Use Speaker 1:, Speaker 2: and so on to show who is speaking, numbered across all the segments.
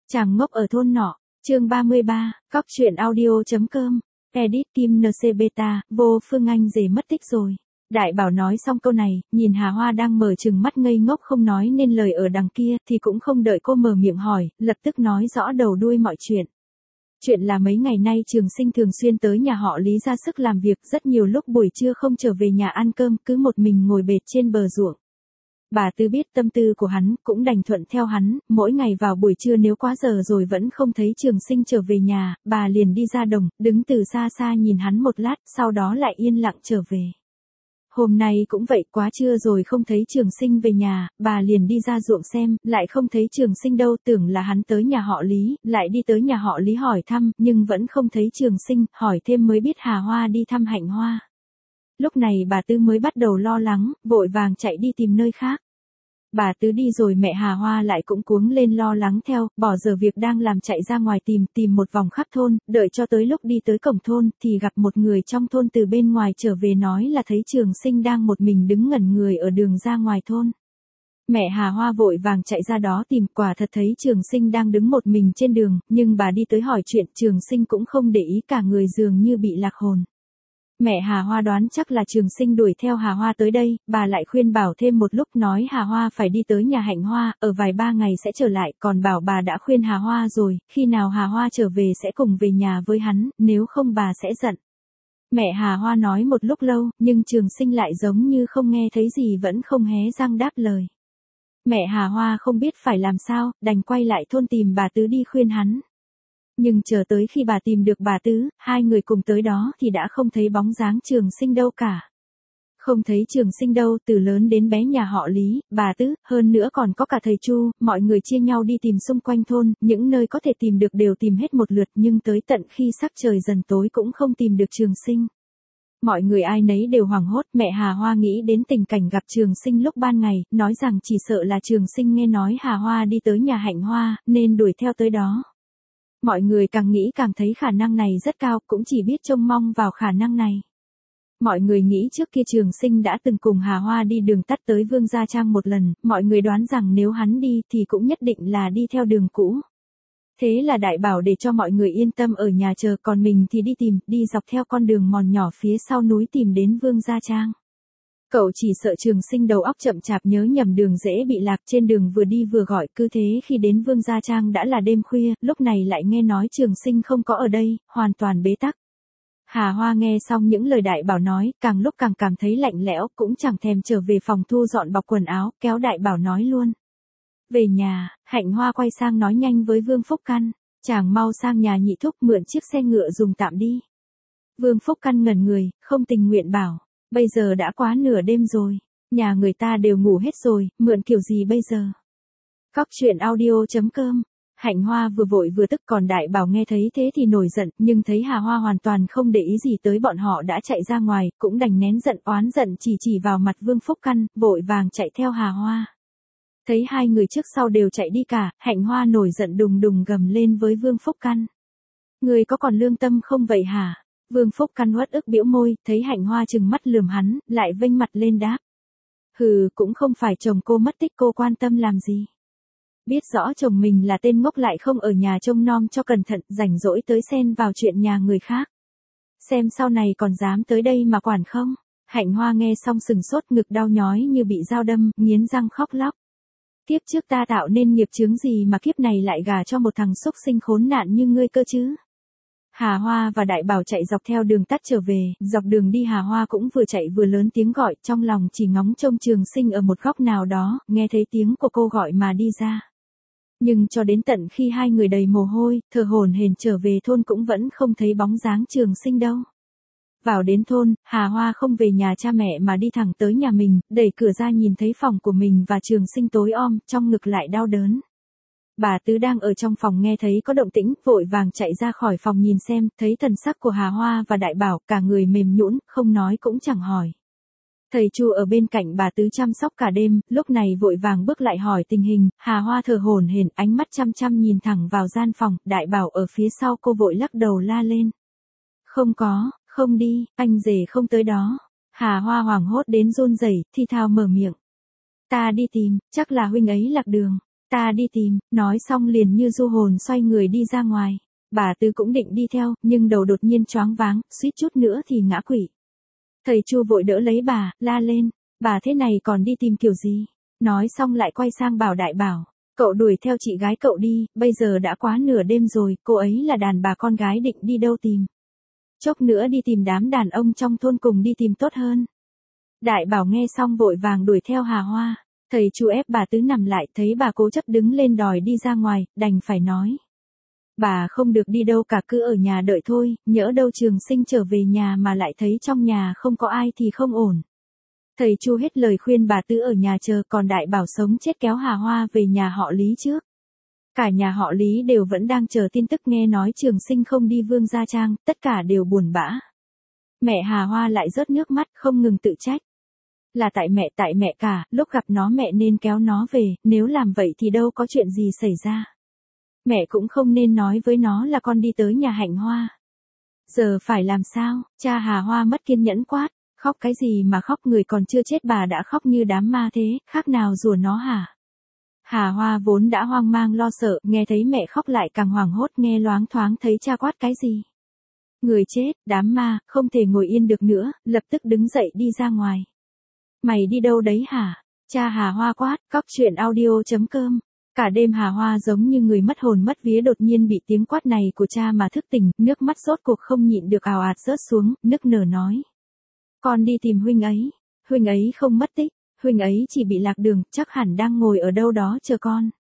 Speaker 1: Chàng ngốc ở thôn nọ, chương 33, cóc truyện audio.com, edit Kim NC Beta, vô Phương Anh rể mất tích rồi. Đại Bảo nói xong câu này, nhìn Hà Hoa đang mở trừng mắt ngây ngốc không nói nên lời ở đằng kia thì cũng không đợi cô mở miệng hỏi, lập tức nói rõ đầu đuôi mọi chuyện. Chuyện là mấy ngày nay Trường Sinh thường xuyên tới nhà họ Lý ra sức làm việc, rất nhiều lúc buổi trưa không trở về nhà ăn cơm, cứ một mình ngồi bệt trên bờ ruộng. Bà Tư biết tâm tư của hắn, cũng đành thuận theo hắn, mỗi ngày vào buổi trưa nếu quá giờ rồi vẫn không thấy Trường Sinh trở về nhà, bà liền đi ra đồng, đứng từ xa xa nhìn hắn một lát, sau đó lại yên lặng trở về. Hôm nay cũng vậy, quá trưa rồi không thấy Trường Sinh về nhà, bà liền đi ra ruộng xem, lại không thấy Trường Sinh đâu, tưởng là hắn tới nhà họ Lý, lại đi tới nhà họ Lý hỏi thăm, nhưng vẫn không thấy Trường Sinh, hỏi thêm mới biết Hà Hoa đi thăm Hạnh Hoa. Lúc này bà Tư mới bắt đầu lo lắng, vội vàng chạy đi tìm nơi khác. Bà Tư đi rồi mẹ Hà Hoa lại cũng cuống lên lo lắng theo, bỏ giờ việc đang làm chạy ra ngoài tìm một vòng khắp thôn, đợi cho tới lúc đi tới cổng thôn thì gặp một người trong thôn từ bên ngoài trở về nói là thấy Trường Sinh đang một mình đứng ngẩn người ở đường ra ngoài thôn. Mẹ Hà Hoa vội vàng chạy ra đó tìm, quả thật thấy Trường Sinh đang đứng một mình trên đường, nhưng bà đi tới hỏi chuyện Trường Sinh cũng không để ý, cả người dường như bị lạc hồn. Mẹ Hà Hoa đoán chắc là Trường Sinh đuổi theo Hà Hoa tới đây, bà lại khuyên bảo thêm một lúc nói Hà Hoa phải đi tới nhà Hạnh Hoa, ở vài ba ngày sẽ trở lại, còn bảo bà đã khuyên Hà Hoa rồi, khi nào Hà Hoa trở về sẽ cùng về nhà với hắn, nếu không bà sẽ giận. Mẹ Hà Hoa nói một lúc lâu, nhưng Trường Sinh lại giống như không nghe thấy gì, vẫn không hé răng đáp lời. Mẹ Hà Hoa không biết phải làm sao, đành quay lại thôn tìm bà Tứ đi khuyên hắn. Nhưng chờ tới khi bà tìm được bà Tứ, hai người cùng tới đó thì đã không thấy bóng dáng Trường Sinh đâu cả. Không thấy Trường Sinh đâu, từ lớn đến bé nhà họ Lý, bà Tứ, hơn nữa còn có cả thầy Chu, mọi người chia nhau đi tìm xung quanh thôn, những nơi có thể tìm được đều tìm hết một lượt, nhưng tới tận khi sắc trời dần tối cũng không tìm được Trường Sinh. Mọi người ai nấy đều hoảng hốt, mẹ Hà Hoa nghĩ đến tình cảnh gặp Trường Sinh lúc ban ngày, nói rằng chỉ sợ là Trường Sinh nghe nói Hà Hoa đi tới nhà Hạnh Hoa, nên đuổi theo tới đó. Mọi người càng nghĩ càng thấy khả năng này rất cao, cũng chỉ biết trông mong vào khả năng này. Mọi người nghĩ trước kia Trường Sinh đã từng cùng Hà Hoa đi đường tắt tới Vương Gia Trang một lần, mọi người đoán rằng nếu hắn đi thì cũng nhất định là đi theo đường cũ. Thế là Đại Bảo để cho mọi người yên tâm ở nhà chờ, còn mình thì đi dọc theo con đường mòn nhỏ phía sau núi tìm đến Vương Gia Trang. Cậu chỉ sợ Trường Sinh đầu óc chậm chạp nhớ nhầm đường, dễ bị lạc, trên đường vừa đi vừa gọi, cứ thế khi đến Vương Gia Trang đã là đêm khuya, lúc này lại nghe nói Trường Sinh không có ở đây, hoàn toàn bế tắc. Hà Hoa nghe xong những lời Đại Bảo nói, càng lúc càng cảm thấy lạnh lẽo, cũng chẳng thèm trở về phòng thu dọn bọc quần áo, kéo Đại Bảo nói luôn. Về nhà, Hạnh Hoa quay sang nói nhanh với Vương Phúc Căn, chàng mau sang nhà nhị thúc mượn chiếc xe ngựa dùng tạm đi. Vương Phúc Căn ngẩn người, không tình nguyện bảo. Bây giờ đã quá nửa đêm rồi, nhà người ta đều ngủ hết rồi, mượn kiểu gì bây giờ? Cóc truyện audio.com. Hạnh Hoa vừa vội vừa tức, còn Đại Bảo nghe thấy thế thì nổi giận, nhưng thấy Hà Hoa hoàn toàn không để ý gì tới bọn họ đã chạy ra ngoài, cũng đành nén giận oán giận chỉ vào mặt Vương Phúc Căn, vội vàng chạy theo Hà Hoa. Thấy hai người trước sau đều chạy đi cả, Hạnh Hoa nổi giận đùng đùng gầm lên với Vương Phúc Căn. Người có còn lương tâm không vậy hả? Vương Phúc Căn uất ức bĩu môi, thấy Hạnh Hoa trừng mắt lườm hắn, lại vênh mặt lên đáp. Hừ, cũng không phải chồng cô mất tích cô quan tâm làm gì. Biết rõ chồng mình là tên ngốc lại không ở nhà trông nom cho cẩn thận, rảnh rỗi tới xen vào chuyện nhà người khác. Xem sau này còn dám tới đây mà quản không? Hạnh Hoa nghe xong sừng sốt, ngực đau nhói như bị dao đâm, nghiến răng khóc lóc. Kiếp trước ta tạo nên nghiệp chướng gì mà kiếp này lại gả cho một thằng xúc sinh khốn nạn như ngươi cơ chứ? Hà Hoa và Đại Bảo chạy dọc theo đường tắt trở về, dọc đường đi Hà Hoa cũng vừa chạy vừa lớn tiếng gọi, trong lòng chỉ ngóng trông Trường Sinh ở một góc nào đó, nghe thấy tiếng của cô gọi mà đi ra. Nhưng cho đến tận khi hai người đầy mồ hôi, thở hổn hển trở về thôn cũng vẫn không thấy bóng dáng Trường Sinh đâu. Vào đến thôn, Hà Hoa không về nhà cha mẹ mà đi thẳng tới nhà mình, đẩy cửa ra nhìn thấy phòng của mình và Trường Sinh tối om, trong ngực lại đau đớn. Bà Tứ đang ở trong phòng nghe thấy có động tĩnh, vội vàng chạy ra khỏi phòng nhìn xem, thấy thần sắc của Hà Hoa và Đại Bảo, cả người mềm nhũn, không nói cũng chẳng hỏi. Thầy Chu ở bên cạnh bà Tứ chăm sóc cả đêm, lúc này vội vàng bước lại hỏi tình hình, Hà Hoa thở hổn hển, ánh mắt chăm chăm nhìn thẳng vào gian phòng, Đại Bảo ở phía sau cô vội lắc đầu la lên. Không có, không đi, anh rể không tới đó. Hà Hoa hoảng hốt đến run rẩy, thi thào mở miệng. Ta đi tìm, chắc là huynh ấy lạc đường. Ta đi tìm, nói xong liền như du hồn xoay người đi ra ngoài. Bà Tư cũng định đi theo, nhưng đầu đột nhiên choáng váng, suýt chút nữa thì ngã quỵ. Thầy Chu vội đỡ lấy bà, la lên, bà thế này còn đi tìm kiểu gì? Nói xong lại quay sang bảo Đại Bảo, cậu đuổi theo chị gái cậu đi, bây giờ đã quá nửa đêm rồi, cô ấy là đàn bà con gái định đi đâu tìm. Chốc nữa đi tìm đám đàn ông trong thôn cùng đi tìm tốt hơn. Đại Bảo nghe xong vội vàng đuổi theo Hà Hoa. Thầy Chu ép bà Tứ nằm lại, thấy bà cố chấp đứng lên đòi đi ra ngoài, đành phải nói. Bà không được đi đâu cả, cứ ở nhà đợi thôi, nhỡ đâu Trường Sinh trở về nhà mà lại thấy trong nhà không có ai thì không ổn. Thầy Chu hết lời khuyên bà Tứ ở nhà chờ, còn Đại Bảo sống chết kéo Hà Hoa về nhà họ Lý trước. Cả nhà họ Lý đều vẫn đang chờ tin tức nghe nói Trường Sinh không đi Vương Gia Trang, tất cả đều buồn bã. Mẹ Hà Hoa lại rớt nước mắt không ngừng tự trách. Là tại mẹ cả, lúc gặp nó mẹ nên kéo nó về, nếu làm vậy thì đâu có chuyện gì xảy ra. Mẹ cũng không nên nói với nó là con đi tới nhà Hạnh Hoa. Giờ phải làm sao? Cha Hà Hoa mất kiên nhẫn quát, khóc cái gì mà khóc, người còn chưa chết bà đã khóc như đám ma thế, khác nào rùa nó hả? Hà Hoa vốn đã hoang mang lo sợ, nghe thấy mẹ khóc lại càng hoảng hốt, nghe loáng thoáng thấy cha quát cái gì. Người chết, đám ma, không thể ngồi yên được nữa, lập tức đứng dậy đi ra ngoài. Mày đi đâu đấy hả? Cha Hà Hoa quát, cóc truyện audio.com. Cả đêm Hà Hoa giống như người mất hồn mất vía, đột nhiên bị tiếng quát này của cha mà thức tỉnh, nước mắt rốt cuộc không nhịn được ào ạt rớt xuống, nức nở nói. Con đi tìm huynh ấy không mất tích, huynh ấy chỉ bị lạc đường, chắc hẳn đang ngồi ở đâu đó chờ con.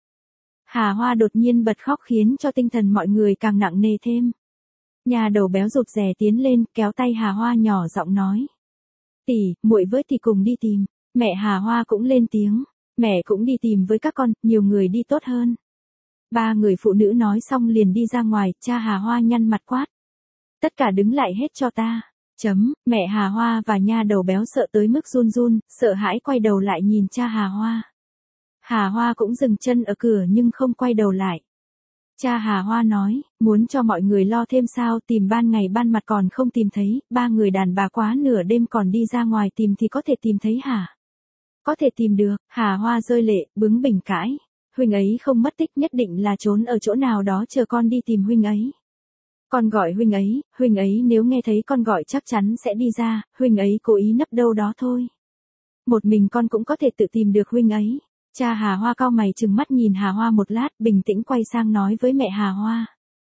Speaker 1: Hà Hoa đột nhiên bật khóc khiến cho tinh thần mọi người càng nặng nề thêm. Nhà đầu béo rụt rè tiến lên, kéo tay Hà Hoa nhỏ giọng nói. Tỷ, muội với tỷ cùng đi tìm. Mẹ Hà Hoa cũng lên tiếng. Mẹ cũng đi tìm với các con, nhiều người đi tốt hơn. Ba người phụ nữ nói xong liền đi ra ngoài, cha Hà Hoa nhăn mặt quát. Tất cả đứng lại hết cho ta. Mẹ Hà Hoa và nha đầu béo sợ tới mức run run, sợ hãi quay đầu lại nhìn cha Hà Hoa. Hà Hoa cũng dừng chân ở cửa nhưng không quay đầu lại. Cha Hà Hoa nói, muốn cho mọi người lo thêm sao, tìm ban ngày ban mặt còn không tìm thấy, ba người đàn bà quá nửa đêm còn đi ra ngoài tìm thì có thể tìm thấy hả? Có thể tìm được, Hà Hoa rơi lệ, bướng bỉnh cãi. Huynh ấy không mất tích, nhất định là trốn ở chỗ nào đó chờ con đi tìm huynh ấy. Con gọi huynh ấy nếu nghe thấy con gọi chắc chắn sẽ đi ra, huynh ấy cố ý nấp đâu đó thôi. Một mình con cũng có thể tự tìm được huynh ấy. Cha Hà Hoa cau mày trừng mắt nhìn Hà Hoa một lát, bình tĩnh quay sang nói với mẹ Hà Hoa.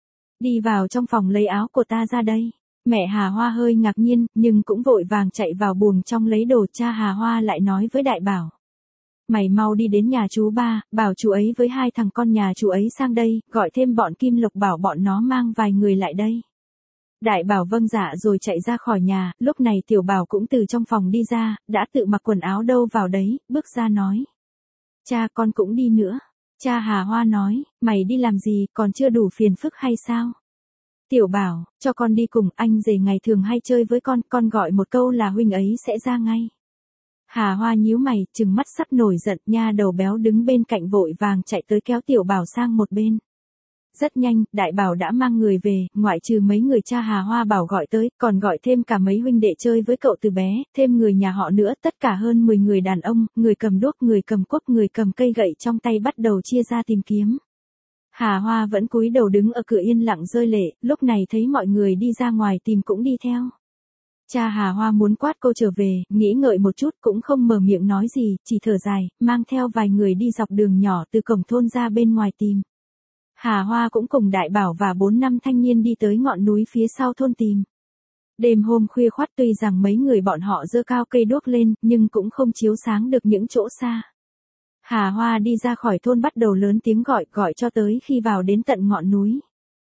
Speaker 1: Đi vào trong phòng lấy áo của ta ra đây. Mẹ Hà Hoa hơi ngạc nhiên, nhưng cũng vội vàng chạy vào buồng trong lấy đồ. Cha Hà Hoa lại nói với Đại Bảo. Mày mau đi đến nhà chú ba, bảo chú ấy với hai thằng con nhà chú ấy sang đây, gọi thêm bọn Kim Lộc bảo bọn nó mang vài người lại đây. Đại Bảo vâng dạ rồi chạy ra khỏi nhà, lúc này Tiểu Bảo cũng từ trong phòng đi ra, đã tự mặc quần áo đâu vào đấy, bước ra nói. Cha con cũng đi nữa. Cha Hà Hoa nói, mày đi làm gì, còn chưa đủ phiền phức hay sao? Tiểu Bảo, cho con đi cùng, anh rể ngày thường hay chơi với con gọi một câu là huynh ấy sẽ ra ngay. Hà Hoa nhíu mày, trừng mắt sắp nổi giận, nha đầu béo đứng bên cạnh vội vàng chạy tới kéo Tiểu Bảo sang một bên. Rất nhanh, Đại Bảo đã mang người về, ngoại trừ mấy người cha Hà Hoa bảo gọi tới, còn gọi thêm cả mấy huynh đệ chơi với cậu từ bé, thêm người nhà họ nữa, tất cả hơn 10 người đàn ông, người cầm đuốc, người cầm cuốc, người cầm cây gậy trong tay bắt đầu chia ra tìm kiếm. Hà Hoa vẫn cúi đầu đứng ở cửa yên lặng rơi lệ, lúc này thấy mọi người đi ra ngoài tìm cũng đi theo. Cha Hà Hoa muốn quát cô trở về, nghĩ ngợi một chút cũng không mở miệng nói gì, chỉ thở dài, mang theo vài người đi dọc đường nhỏ từ cổng thôn ra bên ngoài tìm. Hà Hoa cũng cùng Đại Bảo và 4-5 thanh niên đi tới ngọn núi phía sau thôn tìm. Đêm hôm khuya khoắt tuy rằng mấy người bọn họ giơ cao cây đuốc lên, nhưng cũng không chiếu sáng được những chỗ xa. Hà Hoa đi ra khỏi thôn bắt đầu lớn tiếng gọi cho tới khi vào đến tận ngọn núi.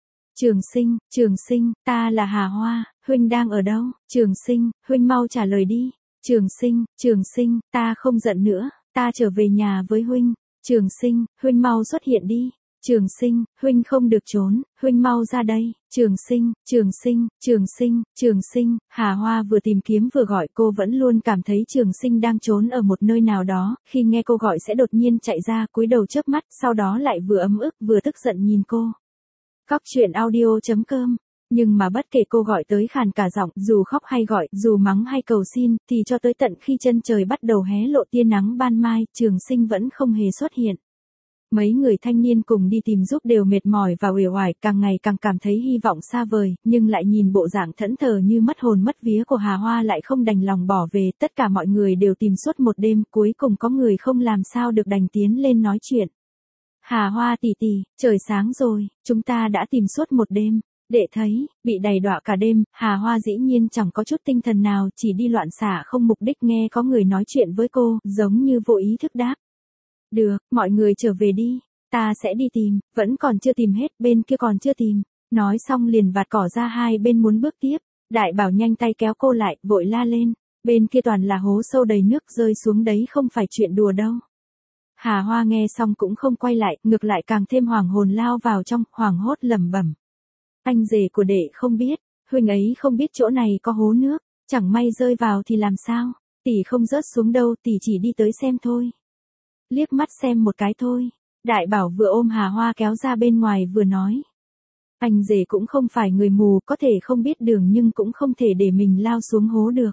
Speaker 1: Trường Sinh, ta là Hà Hoa, huynh đang ở đâu? Trường Sinh, huynh mau trả lời đi. Trường Sinh, ta không giận nữa, ta trở về nhà với huynh. Trường Sinh, huynh mau xuất hiện đi. Trường Sinh, huynh không được trốn, huynh mau ra đây. Trường Sinh, Hà Hoa vừa tìm kiếm vừa gọi, cô vẫn luôn cảm thấy Trường Sinh đang trốn ở một nơi nào đó, khi nghe cô gọi sẽ đột nhiên chạy ra, cúi đầu chớp mắt, sau đó lại vừa ấm ức vừa tức giận nhìn cô. Cóc truyện audio.com. Nhưng mà bất kể cô gọi tới khàn cả giọng, dù khóc hay gọi, dù mắng hay cầu xin, thì cho tới tận khi chân trời bắt đầu hé lộ tia nắng ban mai, Trường Sinh vẫn không hề xuất hiện. Mấy người thanh niên cùng đi tìm giúp đều mệt mỏi và uể oải, càng ngày càng cảm thấy hy vọng xa vời, nhưng lại nhìn bộ dạng thẫn thờ như mất hồn mất vía của Hà Hoa lại không đành lòng bỏ về. Tất cả mọi người đều tìm suốt một đêm, cuối cùng có người không làm sao được đành tiến lên nói chuyện. Hà Hoa tỷ tỷ, trời sáng rồi, chúng ta đã tìm suốt một đêm. Đệ thấy, bị đầy đọa cả đêm, Hà Hoa dĩ nhiên chẳng có chút tinh thần nào, chỉ đi loạn xả không mục đích, nghe có người nói chuyện với cô, giống như vô ý thức đáp. Được, mọi người trở về đi, ta sẽ đi tìm, vẫn còn chưa tìm hết, bên kia còn chưa tìm. Nói xong liền vạt cỏ ra hai bên muốn bước tiếp. Đại Bảo nhanh tay kéo cô lại, vội la lên. Bên kia toàn là hố sâu đầy nước, rơi xuống đấy không phải chuyện đùa đâu. Hà Hoa nghe xong cũng không quay lại, ngược lại càng thêm hoảng hồn lao vào trong, hoảng hốt lẩm bẩm. Anh rể của đệ không biết, huynh ấy không biết chỗ này có hố nước, chẳng may rơi vào thì làm sao, tỷ không rớt xuống đâu, tỷ chỉ đi tới xem thôi. Liếc mắt xem một cái thôi. Đại Bảo vừa ôm Hà Hoa kéo ra bên ngoài vừa nói. Anh rể cũng không phải người mù, có thể không biết đường nhưng cũng không thể để mình lao xuống hố được.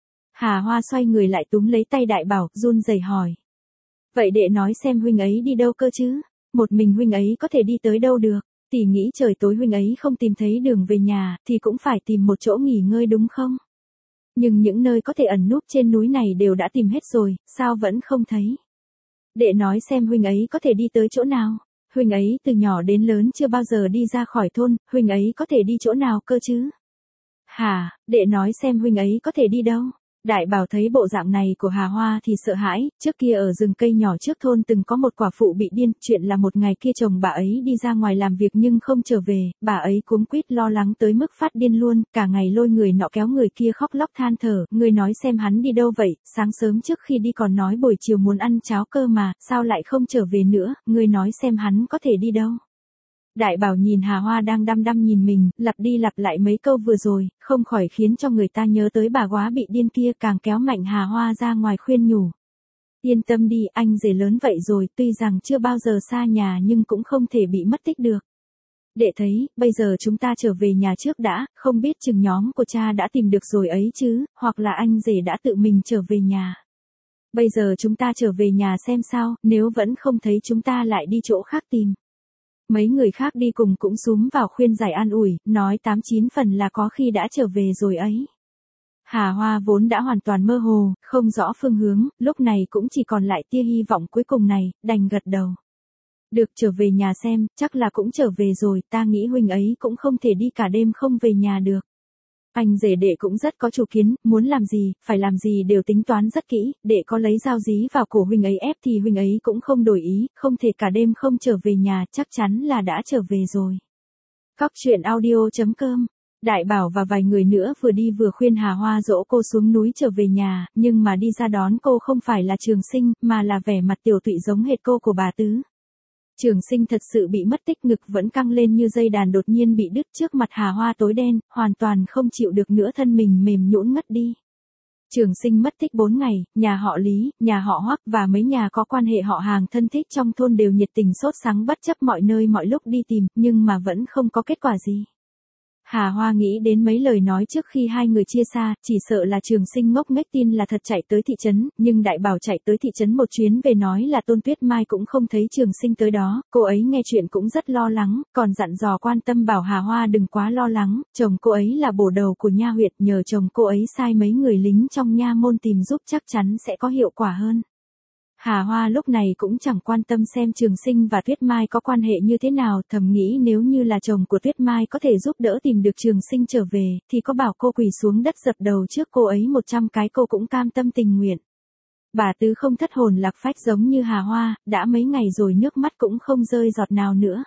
Speaker 1: Hà Hoa xoay người lại túm lấy tay Đại Bảo, run rẩy hỏi. Vậy đệ nói xem huynh ấy đi đâu cơ chứ? Một mình huynh ấy có thể đi tới đâu được? Tỷ nghĩ trời tối huynh ấy không tìm thấy đường về nhà, thì cũng phải tìm một chỗ nghỉ ngơi đúng không? Nhưng những nơi có thể ẩn núp trên núi này đều đã tìm hết rồi, sao vẫn không thấy? Đệ nói xem huynh ấy có thể đi tới chỗ nào? Huynh ấy từ nhỏ đến lớn chưa bao giờ đi ra khỏi thôn, huynh ấy có thể đi chỗ nào cơ chứ? Hả, đệ nói xem huynh ấy có thể đi đâu? Đại Bảo thấy bộ dạng này của Hà Hoa thì sợ hãi, trước kia ở rừng cây nhỏ trước thôn từng có một quả phụ bị điên, chuyện là một ngày kia chồng bà ấy đi ra ngoài làm việc nhưng không trở về, bà ấy cuống quýt lo lắng tới mức phát điên luôn, cả ngày lôi người nọ kéo người kia khóc lóc than thở, người nói xem hắn đi đâu vậy, sáng sớm trước khi đi còn nói buổi chiều muốn ăn cháo cơ mà, sao lại không trở về nữa, người nói xem hắn có thể đi đâu. Đại Bảo nhìn Hà Hoa đang đăm đăm nhìn mình, lặp đi lặp lại mấy câu vừa rồi, không khỏi khiến cho người ta nhớ tới bà góa bị điên kia, càng kéo mạnh Hà Hoa ra ngoài khuyên nhủ. Yên tâm đi, anh rể lớn vậy rồi, tuy rằng chưa bao giờ xa nhà nhưng cũng không thể bị mất tích được. Đệ thấy, bây giờ chúng ta trở về nhà trước đã, không biết chừng nhóm của cha đã tìm được rồi ấy chứ, hoặc là anh rể đã tự mình trở về nhà. Bây giờ chúng ta trở về nhà xem sao, nếu vẫn không thấy chúng ta lại đi chỗ khác tìm. Mấy người khác đi cùng cũng xúm vào khuyên giải an ủi, nói 89 phần là có khi đã trở về rồi ấy. Hà Hoa vốn đã hoàn toàn mơ hồ, không rõ phương hướng, lúc này cũng chỉ còn lại tia hy vọng cuối cùng này, đành gật đầu. Được, trở về nhà xem, chắc là cũng trở về rồi, ta nghĩ huynh ấy cũng không thể đi cả đêm không về nhà được. Anh rể đệ cũng rất có chủ kiến, muốn làm gì, phải làm gì đều tính toán rất kỹ, đệ có lấy dao dí vào cổ huynh ấy ép thì huynh ấy cũng không đổi ý, không thể cả đêm không trở về nhà, chắc chắn là đã trở về rồi. Cóc truyện audio.com. Đại Bảo và vài người nữa vừa đi vừa khuyên Hà Hoa dỗ cô xuống núi trở về nhà, nhưng mà đi ra đón cô không phải là Trường Sinh, mà là vẻ mặt tiểu tụy giống hệt cô của bà Tứ. Trường Sinh thật sự bị mất tích, ngực vẫn căng lên như dây đàn, đột nhiên bị đứt, trước mặt Hà Hoa tối đen, hoàn toàn không chịu được nữa, thân mình mềm nhũn ngất đi. Trường Sinh mất tích 4 ngày, nhà họ Lý, nhà họ Hoắc và mấy nhà có quan hệ họ hàng thân thích trong thôn đều nhiệt tình sốt sắng bất chấp mọi nơi mọi lúc đi tìm, nhưng mà vẫn không có kết quả gì. Hà Hoa nghĩ đến mấy lời nói trước khi hai người chia xa, chỉ sợ là Trường Sinh ngốc nghếch tin là thật chạy tới thị trấn, nhưng Đại Bảo chạy tới thị trấn một chuyến về nói là Tôn Tuyết Mai cũng không thấy Trường Sinh tới đó, cô ấy nghe chuyện cũng rất lo lắng, còn dặn dò quan tâm bảo Hà Hoa đừng quá lo lắng, chồng cô ấy là bổ đầu của nha huyệt, nhờ chồng cô ấy sai mấy người lính trong nha môn tìm giúp chắc chắn sẽ có hiệu quả hơn. Hà Hoa lúc này cũng chẳng quan tâm xem Trường Sinh và Tuyết Mai có quan hệ như thế nào, thầm nghĩ nếu như là chồng của Tuyết Mai có thể giúp đỡ tìm được Trường Sinh trở về, thì có bảo cô quỳ xuống đất dập đầu trước cô ấy 100 cái cô cũng cam tâm tình nguyện. Bà Tứ không thất hồn lạc phách giống như Hà Hoa, đã mấy ngày rồi nước mắt cũng không rơi giọt nào nữa.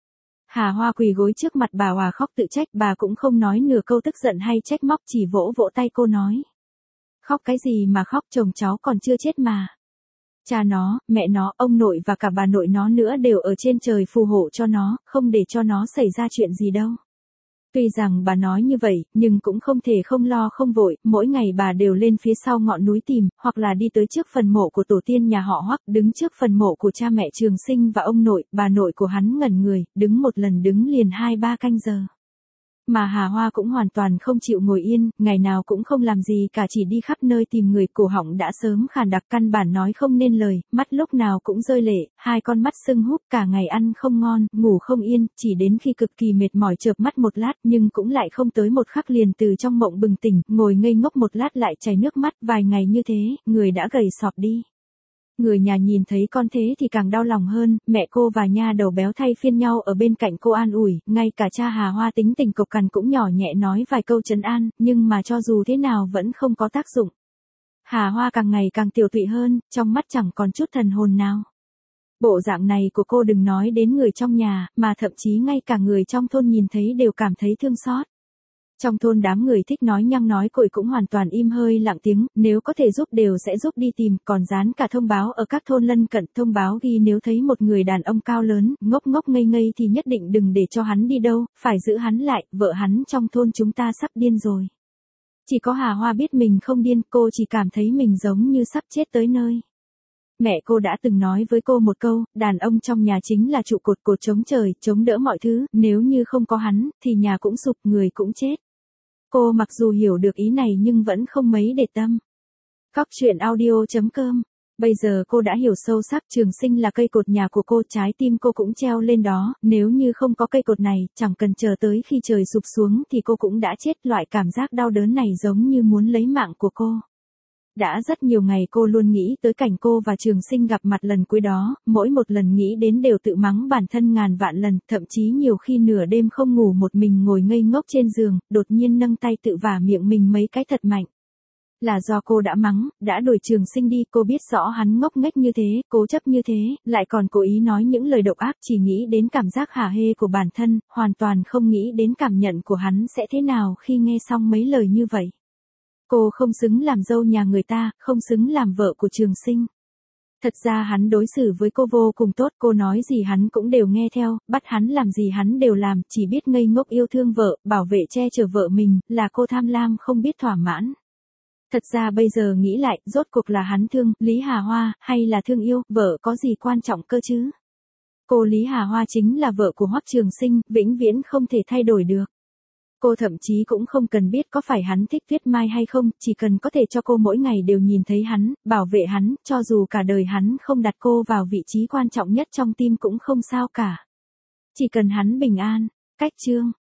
Speaker 1: Hà Hoa quỳ gối trước mặt bà Hòa khóc tự trách, bà cũng không nói nửa câu tức giận hay trách móc, chỉ vỗ vỗ tay cô nói. Khóc cái gì mà khóc, chồng cháu còn chưa chết mà. Cha nó, mẹ nó, ông nội và cả bà nội nó nữa đều ở trên trời phù hộ cho nó, không để cho nó xảy ra chuyện gì đâu. Tuy rằng bà nói như vậy, nhưng cũng không thể không lo không vội, mỗi ngày bà đều lên phía sau ngọn núi tìm, hoặc là đi tới trước phần mộ của tổ tiên nhà họ Hoắc, đứng trước phần mộ của cha mẹ Trường Sinh và ông nội, bà nội của hắn ngẩn người, đứng một lần đứng liền 2-3 canh giờ. Mà Hà Hoa cũng hoàn toàn không chịu ngồi yên, ngày nào cũng không làm gì cả, chỉ đi khắp nơi tìm người, cổ họng đã sớm khàn đặc, căn bản nói không nên lời, mắt lúc nào cũng rơi lệ, hai con mắt sưng húp, cả ngày ăn không ngon, ngủ không yên, chỉ đến khi cực kỳ mệt mỏi chợp mắt một lát, nhưng cũng lại không tới một khắc liền từ trong mộng bừng tỉnh, ngồi ngây ngốc một lát lại chảy nước mắt, vài ngày như thế, người đã gầy sọp đi. Người nhà nhìn thấy con thế thì càng đau lòng hơn, mẹ cô và nha đầu béo thay phiên nhau ở bên cạnh cô an ủi, ngay cả cha Hà Hoa tính tình cộc cằn cũng nhỏ nhẹ nói vài câu trấn an, nhưng mà cho dù thế nào vẫn không có tác dụng. Hà Hoa càng ngày càng tiều tụy hơn, trong mắt chẳng còn chút thần hồn nào. Bộ dạng này của cô đừng nói đến người trong nhà, mà thậm chí ngay cả người trong thôn nhìn thấy đều cảm thấy thương xót. Trong thôn đám người thích nói nhăng nói cội cũng hoàn toàn im hơi lặng tiếng, nếu có thể giúp đều sẽ giúp đi tìm, còn dán cả thông báo ở các thôn lân cận, thông báo ghi nếu thấy một người đàn ông cao lớn, ngốc ngốc ngây ngây thì nhất định đừng để cho hắn đi đâu, phải giữ hắn lại, vợ hắn trong thôn chúng ta sắp điên rồi. Chỉ có Hà Hoa biết mình không điên, cô chỉ cảm thấy mình giống như sắp chết tới nơi. Mẹ cô đã từng nói với cô một câu, đàn ông trong nhà chính là trụ cột, cột chống trời, chống đỡ mọi thứ, nếu như không có hắn, thì nhà cũng sụp, người cũng chết. Cô mặc dù hiểu được ý này nhưng vẫn không mấy để tâm. Cóc truyện audio.com. Bây giờ cô đã hiểu sâu sắc, Trường Sinh là cây cột nhà của cô, trái tim cô cũng treo lên đó, nếu như không có cây cột này, chẳng cần chờ tới khi trời sụp xuống thì cô cũng đã chết, loại cảm giác đau đớn này giống như muốn lấy mạng của cô. Đã rất nhiều ngày cô luôn nghĩ tới cảnh cô và Trường Sinh gặp mặt lần cuối đó, mỗi một lần nghĩ đến đều tự mắng bản thân ngàn vạn lần, thậm chí nhiều khi nửa đêm không ngủ một mình ngồi ngây ngốc trên giường, đột nhiên nâng tay tự vả miệng mình mấy cái thật mạnh. Là do cô đã mắng, đã đuổi Trường Sinh đi, cô biết rõ hắn ngốc nghếch như thế, cố chấp như thế, lại còn cố ý nói những lời độc ác, chỉ nghĩ đến cảm giác hả hê của bản thân, hoàn toàn không nghĩ đến cảm nhận của hắn sẽ thế nào khi nghe xong mấy lời như vậy. Cô không xứng làm dâu nhà người ta, không xứng làm vợ của Trường Sinh. Thật ra hắn đối xử với cô vô cùng tốt, cô nói gì hắn cũng đều nghe theo, bắt hắn làm gì hắn đều làm, chỉ biết ngây ngốc yêu thương vợ, bảo vệ che chở vợ mình, là cô tham lam không biết thỏa mãn. Thật ra bây giờ nghĩ lại, rốt cuộc là hắn thương Lý Hà Hoa, hay là thương yêu, vợ có gì quan trọng cơ chứ? Cô Lý Hà Hoa chính là vợ của Hoắc Trường Sinh, vĩnh viễn không thể thay đổi được. Cô thậm chí cũng không cần biết có phải hắn thích Tuyết Mai hay không, chỉ cần có thể cho cô mỗi ngày đều nhìn thấy hắn, bảo vệ hắn, cho dù cả đời hắn không đặt cô vào vị trí quan trọng nhất trong tim cũng không sao cả. Chỉ cần hắn bình an. Cách chương